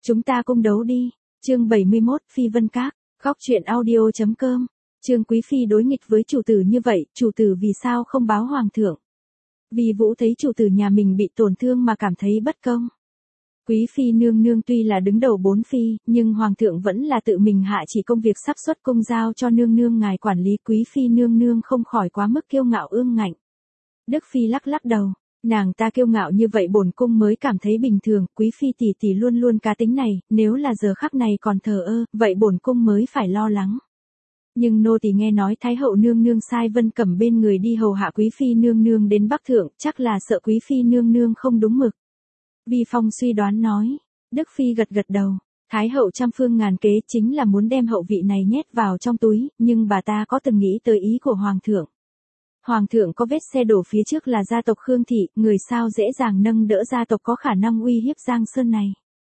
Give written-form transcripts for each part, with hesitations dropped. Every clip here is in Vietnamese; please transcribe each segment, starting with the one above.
Chúng ta cung đấu đi. Chương 71, Phi Vân Các. Góc truyện audio.com. Trương Quý Phi đối nghịch với chủ tử như vậy, chủ tử vì sao không báo hoàng thượng? Vì Vũ thấy chủ tử nhà mình bị tổn thương mà cảm thấy bất công. Quý Phi nương nương tuy là đứng đầu 4 phi, nhưng hoàng thượng vẫn là tự mình hạ chỉ công việc sắp xuất cung giao cho nương nương ngài quản lý. Quý Phi nương nương không khỏi quá mức kiêu ngạo ương ngạnh. Đức Phi lắc lắc đầu. Nàng ta kiêu ngạo như vậy bổn cung mới cảm thấy bình thường. Quý Phi tỷ tỷ luôn luôn cá tính này, nếu là giờ khắc này còn thờ ơ, vậy bổn cung mới phải lo lắng. Nhưng nô tỳ nghe nói Thái hậu nương nương sai Vân Cẩm bên người đi hầu hạ Quý Phi nương nương đến Bắc Thượng, chắc là sợ Quý Phi nương nương không đúng mực. Vi Phong suy đoán nói. Đức Phi gật gật đầu. Thái hậu trăm phương ngàn kế chính là muốn đem hậu vị này nhét vào trong túi, nhưng bà ta có từng nghĩ tới ý của hoàng thượng. Hoàng thượng có vết xe đổ phía trước là gia tộc Khương Thị, người sao dễ dàng nâng đỡ gia tộc có khả năng uy hiếp Giang Sơn này.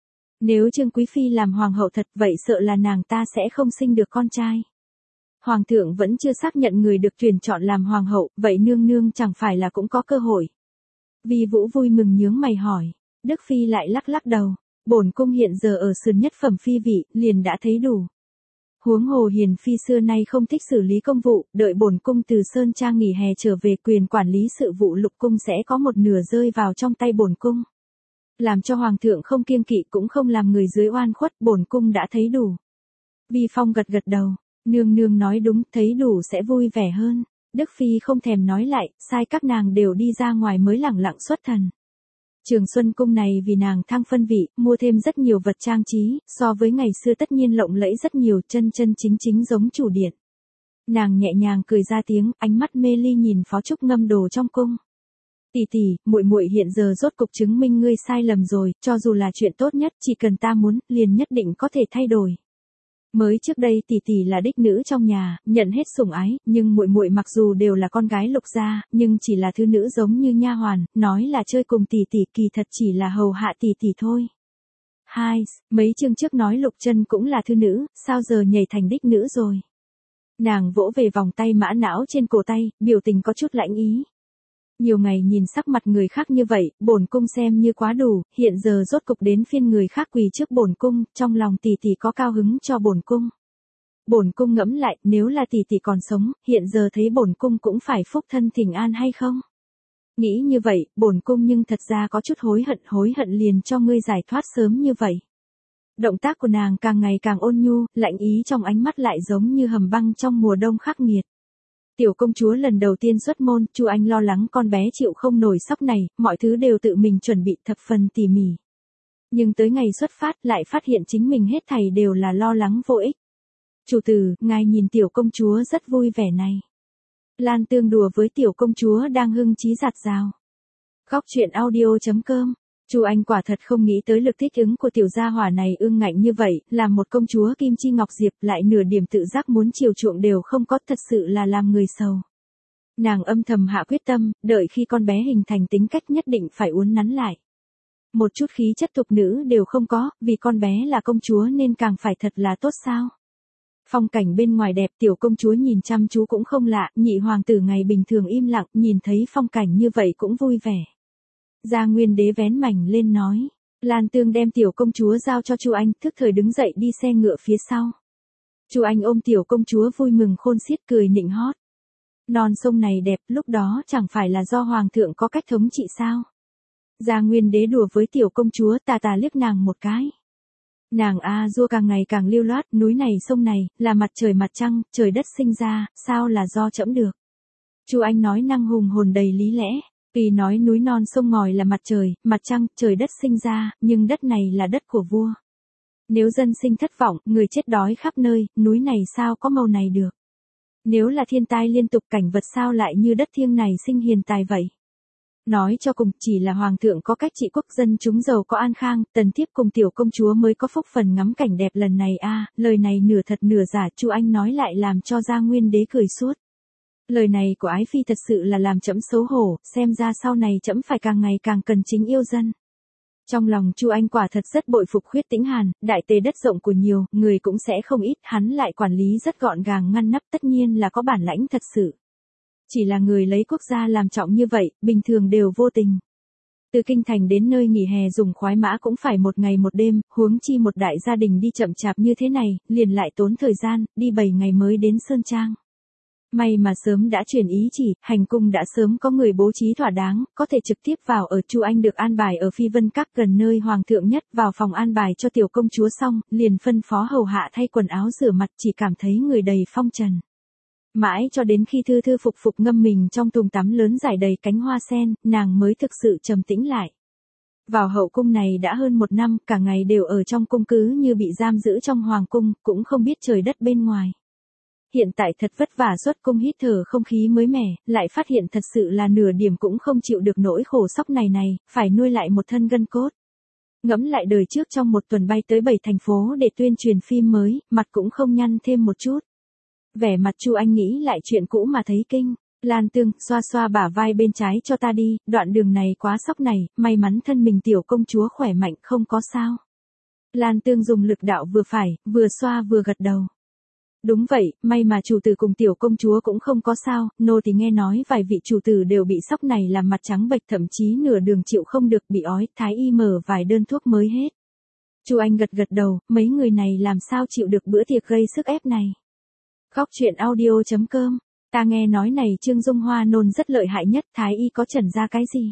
Nếu Trương Quý Phi làm hoàng hậu thật vậy sợ là nàng ta sẽ không sinh được con trai. Hoàng thượng vẫn chưa xác nhận người được tuyển chọn làm hoàng hậu, vậy nương nương chẳng phải là cũng có cơ hội. Vi Vũ vui mừng nhướng mày hỏi. Đức Phi lại lắc lắc đầu. Bổn cung hiện giờ ở sườn nhất phẩm phi vị, liền đã thấy đủ. Huống hồ Hiền Phi xưa nay không thích xử lý công vụ, đợi bổn cung từ Sơn Trang nghỉ hè trở về quyền quản lý sự vụ lục cung sẽ có một nửa rơi vào trong tay bổn cung. Làm cho hoàng thượng không kiêng kỵ cũng không làm người dưới oan khuất, bổn cung đã thấy đủ. Vi Phong gật gật đầu. Nương nương nói đúng, thấy đủ sẽ vui vẻ hơn. Đức Phi không thèm nói lại, sai các nàng đều đi ra ngoài mới lẳng lặng xuất thần. Trường Xuân Cung này vì nàng thăng phân vị, mua thêm rất nhiều vật trang trí, so với ngày xưa tất nhiên lộng lẫy rất nhiều, chân chân chính chính giống chủ điện. Nàng nhẹ nhàng cười ra tiếng, ánh mắt mê ly nhìn Phó Trúc ngâm đồ trong cung. Tỷ tỷ, muội muội hiện giờ rốt cục chứng minh ngươi sai lầm rồi, cho dù là chuyện tốt nhất, chỉ cần ta muốn, liền nhất định có thể thay đổi. Mới trước đây tỷ tỷ là đích nữ trong nhà, nhận hết sủng ái, nhưng muội muội mặc dù đều là con gái Lục gia, nhưng chỉ là thứ nữ giống như nha hoàn, nói là chơi cùng tỷ tỷ kỳ thật chỉ là hầu hạ tỷ tỷ thôi. Mấy chương trước nói Lục Chân cũng là thứ nữ, sao giờ nhảy thành đích nữ rồi? Nàng vỗ về vòng tay mã não trên cổ tay, biểu tình có chút lãnh ý. Nhiều ngày nhìn sắc mặt người khác như vậy, bổn cung xem như quá đủ, hiện giờ rốt cục đến phiên người khác quỳ trước bổn cung, trong lòng tỷ tỷ có cao hứng cho bổn cung. Bổn cung ngẫm lại, nếu là tỷ tỷ còn sống, hiện giờ thấy bổn cung cũng phải phúc thân thỉnh an hay không? Nghĩ như vậy, bổn cung nhưng thật ra có chút hối hận liền cho ngươi giải thoát sớm như vậy. Động tác của nàng càng ngày càng ôn nhu, lạnh ý trong ánh mắt lại giống như hầm băng trong mùa đông khắc nghiệt. Tiểu công chúa lần đầu tiên xuất môn, Chu Anh lo lắng con bé chịu không nổi sóc này, mọi thứ đều tự mình chuẩn bị thập phần tỉ mỉ. Nhưng tới ngày xuất phát lại phát hiện chính mình hết thảy đều là lo lắng vô ích. Chủ tử, ngài nhìn tiểu công chúa rất vui vẻ này. Lan Tương đùa với tiểu công chúa đang hưng trí giạt rào. Góc truyện audio.com. Chu Anh quả thật không nghĩ tới lực thích ứng của tiểu gia hỏa này ương ngạnh như vậy, làm một công chúa Kim Chi Ngọc Diệp lại nửa điểm tự giác muốn chiều chuộng đều không có, thật sự là làm người sầu. Nàng âm thầm hạ quyết tâm, đợi khi con bé hình thành tính cách nhất định phải uốn nắn lại. Một chút khí chất tục nữ đều không có, vì con bé là công chúa nên càng phải thật là tốt sao. Phong cảnh bên ngoài đẹp, tiểu công chúa nhìn chăm chú cũng không lạ, nhị hoàng tử ngày bình thường im lặng, nhìn thấy phong cảnh như vậy cũng vui vẻ. Gia Nguyên Đế vén mảnh lên nói. Lan Tương đem tiểu công chúa giao cho Chu Anh, thức thời đứng dậy đi xe ngựa phía sau. Chu Anh ôm tiểu công chúa vui mừng khôn xiết cười nịnh hót. Non sông này đẹp, lúc đó chẳng phải là do hoàng thượng có cách thống trị sao? Gia Nguyên Đế đùa với tiểu công chúa, tà tà liếc nàng một cái. Nàng dua càng ngày càng lưu loát, núi này sông này, là mặt trời mặt trăng, trời đất sinh ra, sao là do trẫm được? Chu Anh nói năng hùng hồn đầy lý lẽ. Vì nói núi non sông ngòi là mặt trời, mặt trăng, trời đất sinh ra, nhưng đất này là đất của vua. Nếu dân sinh thất vọng, người chết đói khắp nơi, núi này sao có màu này được? Nếu là thiên tai liên tục, cảnh vật sao lại như đất thiêng này sinh hiền tài vậy? Nói cho cùng, chỉ là hoàng thượng có cách trị quốc, dân chúng giàu có an khang, tần thiếp cùng tiểu công chúa mới có phúc phần ngắm cảnh đẹp lần này lời này nửa thật nửa giả, Chu Anh nói lại làm cho Gia Nguyên Đế cười suốt. Lời này của ái phi thật sự là làm trẫm xấu hổ, xem ra sau này trẫm phải càng ngày càng cần chính yêu dân. Trong lòng Chu Anh quả thật rất bội phục Khuyết Tĩnh Hàn, đại tề đất rộng của nhiều, người cũng sẽ không ít, hắn lại quản lý rất gọn gàng ngăn nắp, tất nhiên là có bản lãnh thật sự. Chỉ là người lấy quốc gia làm trọng như vậy, bình thường đều vô tình. Từ kinh thành đến nơi nghỉ hè dùng khoái mã cũng phải một ngày một đêm, huống chi một đại gia đình đi chậm chạp như thế này, liền lại tốn thời gian, đi 7 ngày mới đến Sơn Trang. May mà sớm đã truyền ý chỉ, hành cung đã sớm có người bố trí thỏa đáng, có thể trực tiếp vào ở. Chu Anh được an bài ở Phi Vân Các gần nơi hoàng thượng nhất, vào phòng an bài cho tiểu công chúa xong, liền phân phó hầu hạ thay quần áo rửa mặt, chỉ cảm thấy người đầy phong trần. Mãi cho đến khi thư thư phục phục ngâm mình trong thùng tắm lớn rải đầy cánh hoa sen, nàng mới thực sự trầm tĩnh lại. Vào hậu cung này đã hơn 1 năm, cả ngày đều ở trong cung cứ như bị giam giữ trong hoàng cung, cũng không biết trời đất bên ngoài. Hiện tại thật vất vả xuất cung hít thở không khí mới mẻ, lại phát hiện thật sự là nửa điểm cũng không chịu được nỗi khổ sóc này, phải nuôi lại một thân gân cốt. Ngẫm lại đời trước trong một tuần bay tới 7 thành phố để tuyên truyền phim mới, mặt cũng không nhăn thêm một chút. Vẻ mặt Chu Anh nghĩ lại chuyện cũ mà thấy kinh. Lan Tương, xoa xoa bả vai bên trái cho ta đi, đoạn đường này quá sóc này, may mắn thân mình tiểu công chúa khỏe mạnh không có sao. Lan Tương dùng lực đạo vừa phải, vừa xoa vừa gật đầu. Đúng vậy, may mà chủ tử cùng tiểu công chúa cũng không có sao, nô thì nghe nói vài vị chủ tử đều bị sóc này làm mặt trắng bệch, thậm chí nửa đường chịu không được, bị ói, thái y mở vài đơn thuốc mới hết. Chu Anh gật gật đầu, mấy người này làm sao chịu được bữa tiệc gây sức ép này. Khóc chuyện audio.com. Ta nghe nói này Trương Dung Hoa nôn rất lợi hại nhất, thái y có chẩn ra cái gì?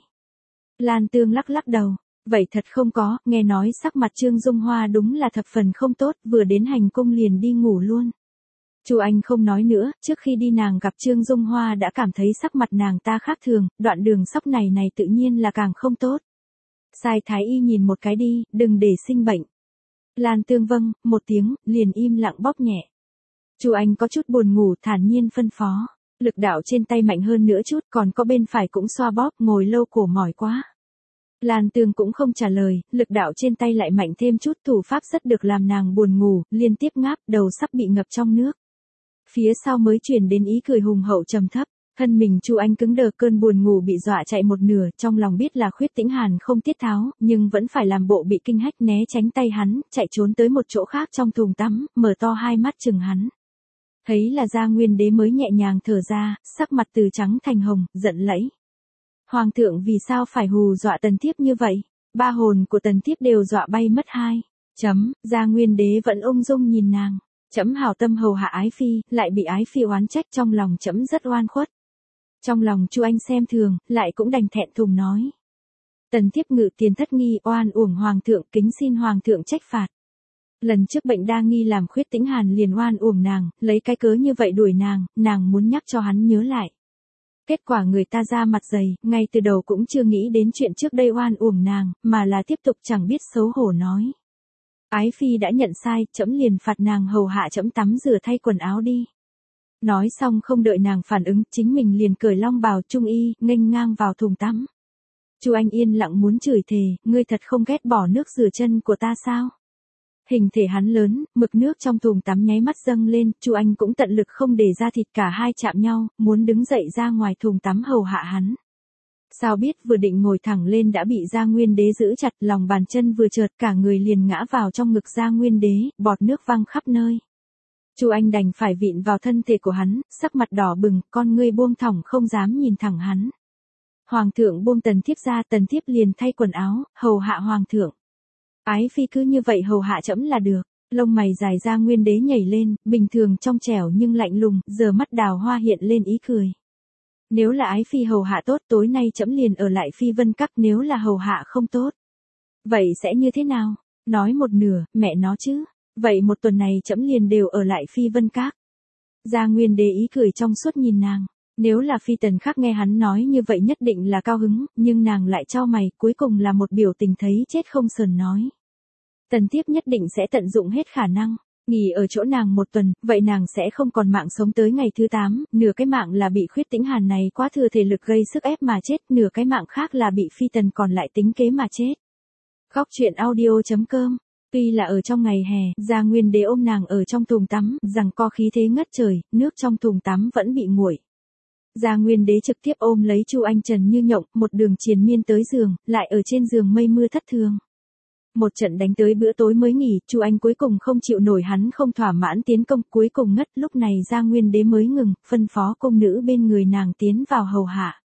Lan Tương lắc lắc đầu. Vậy thật không có, nghe nói sắc mặt Trương Dung Hoa đúng là thập phần không tốt, vừa đến hành cung liền đi ngủ luôn. Chu Anh không nói nữa, trước khi đi nàng gặp Trương Dung Hoa đã cảm thấy sắc mặt nàng ta khác thường, đoạn đường sóc này tự nhiên là càng không tốt. Sai thái y nhìn một cái đi, đừng để sinh bệnh. Lan Tương vâng, một tiếng, liền im lặng bóp nhẹ. Chu Anh có chút buồn ngủ, thản nhiên phân phó. Lực đạo trên tay mạnh hơn nữa chút, còn có bên phải cũng xoa bóp, ngồi lâu cổ mỏi quá. Lan Tương cũng không trả lời, lực đạo trên tay lại mạnh thêm chút, thủ pháp rất được làm nàng buồn ngủ, liên tiếp ngáp, đầu sắp bị ngập trong nước. Phía sau mới truyền đến ý cười hùng hậu trầm thấp, thân mình Chu Anh cứng đờ, cơn buồn ngủ bị dọa chạy một nửa, trong lòng biết là Khuyết Tĩnh Hàn không tiết tháo, nhưng vẫn phải làm bộ bị kinh hách né tránh tay hắn, chạy trốn tới một chỗ khác trong thùng tắm, mở to hai mắt chừng hắn. Thấy là Gia Nguyên Đế mới nhẹ nhàng thở ra, sắc mặt từ trắng thành hồng, giận lẫy. Hoàng thượng vì sao phải hù dọa Tần Thiếp như vậy? Ba hồn của Tần Thiếp đều dọa bay mất hai. Gia Nguyên Đế vẫn ung dung nhìn nàng. Trẫm hảo tâm hầu hạ ái phi, lại bị ái phi oán trách, trong lòng trẫm rất oan khuất. Trong lòng Chu Anh xem thường, lại cũng đành thẹn thùng nói. Tần Thiếp ngự tiền thất nghi, oan uổng hoàng thượng, kính xin hoàng thượng trách phạt. Lần trước bệnh đa nghi làm Khuyết Tĩnh Hàn liền oan uổng nàng, lấy cái cớ như vậy đuổi nàng muốn nhắc cho hắn nhớ lại. Kết quả người ta ra mặt dày, ngay từ đầu cũng chưa nghĩ đến chuyện trước đây oan uổng nàng, mà là tiếp tục chẳng biết xấu hổ nói. Ái phi đã nhận sai, trẫm liền phạt nàng hầu hạ trẫm tắm rửa thay quần áo đi. Nói xong không đợi nàng phản ứng, chính mình liền cởi long bào trung y, nghênh ngang vào thùng tắm. Chu Anh yên lặng muốn chửi thề, ngươi thật không ghét bỏ nước rửa chân của ta sao? Hình thể hắn lớn, mực nước trong thùng tắm nháy mắt dâng lên, Chu Anh cũng tận lực không để da thịt cả hai chạm nhau, muốn đứng dậy ra ngoài thùng tắm hầu hạ hắn. Sao biết vừa định ngồi thẳng lên đã bị Gia Nguyên Đế giữ chặt, lòng bàn chân vừa chợt cả người liền ngã vào trong ngực Gia Nguyên Đế, bọt nước văng khắp nơi. Chu Anh đành phải vịn vào thân thể của hắn, sắc mặt đỏ bừng, con ngươi buông thõng không dám nhìn thẳng hắn. Hoàng thượng buông Tần Thiếp ra, Tần Thiếp liền thay quần áo, hầu hạ hoàng thượng. Ái phi cứ như vậy hầu hạ trẫm là được. Lông mày dài Gia Nguyên Đế nhảy lên, bình thường trong trẻo nhưng lạnh lùng, giờ mắt đào hoa hiện lên ý cười. Nếu là ái phi hầu hạ tốt, tối nay trẫm liền ở lại Phi Vân Các, nếu là hầu hạ không tốt, vậy sẽ như thế nào? Nói một nửa, mẹ nó chứ. Vậy một tuần này trẫm liền đều ở lại Phi Vân Các. Gia Nguyên Đế ý cười trong suốt nhìn nàng. Nếu là Phi Tần khác nghe hắn nói như vậy nhất định là cao hứng, nhưng nàng lại chau mày, cuối cùng là một biểu tình thấy chết không sờn nói. Tần Thiếp nhất định sẽ tận dụng hết khả năng. Nghỉ ở chỗ nàng một tuần, vậy nàng sẽ không còn mạng sống tới ngày thứ 8, nửa cái mạng là bị Khuyết Tĩnh Hàn này quá thừa thể lực gây sức ép mà chết, nửa cái mạng khác là bị Phi Tần còn lại tính kế mà chết. Khóc chuyện audio.com. Tuy là ở trong ngày hè, Gia Nguyên Đế ôm nàng ở trong thùng tắm, rằng co khí thế ngất trời, nước trong thùng tắm vẫn bị nguội. Gia Nguyên Đế trực tiếp ôm lấy Chu Anh trần như nhộng, một đường triền miên tới giường, lại ở trên giường mây mưa thất thường. Một trận đánh tới bữa tối mới nghỉ, Chu Anh cuối cùng không chịu nổi hắn không thỏa mãn tiến công, cuối cùng ngất, lúc này Gia Nguyên Đế mới ngừng, phân phó cung nữ bên người nàng tiến vào hầu hạ.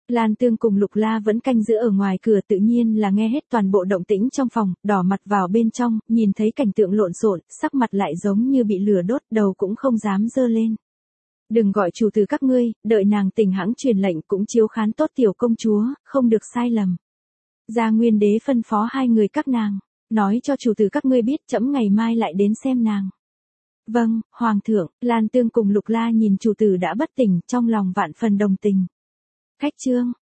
Lan Tương cùng Lục La vẫn canh giữ ở ngoài cửa, tự nhiên là nghe hết toàn bộ động tĩnh trong phòng, đỏ mặt vào bên trong, nhìn thấy cảnh tượng lộn xộn, sắc mặt lại giống như bị lửa đốt, đầu cũng không dám dơ lên. Đừng gọi chủ tử các ngươi, đợi nàng tỉnh hãng truyền lệnh cũng chiếu khán tốt tiểu công chúa, không được sai lầm. Gia Nguyên Đế phân phó hai người các nàng, nói cho chủ tử các ngươi biết trẫm ngày mai lại đến xem nàng. Vâng, Hoàng thượng. Lan Tương cùng Lục La nhìn chủ tử đã bất tỉnh, trong lòng vạn phần đồng tình. Khách trương,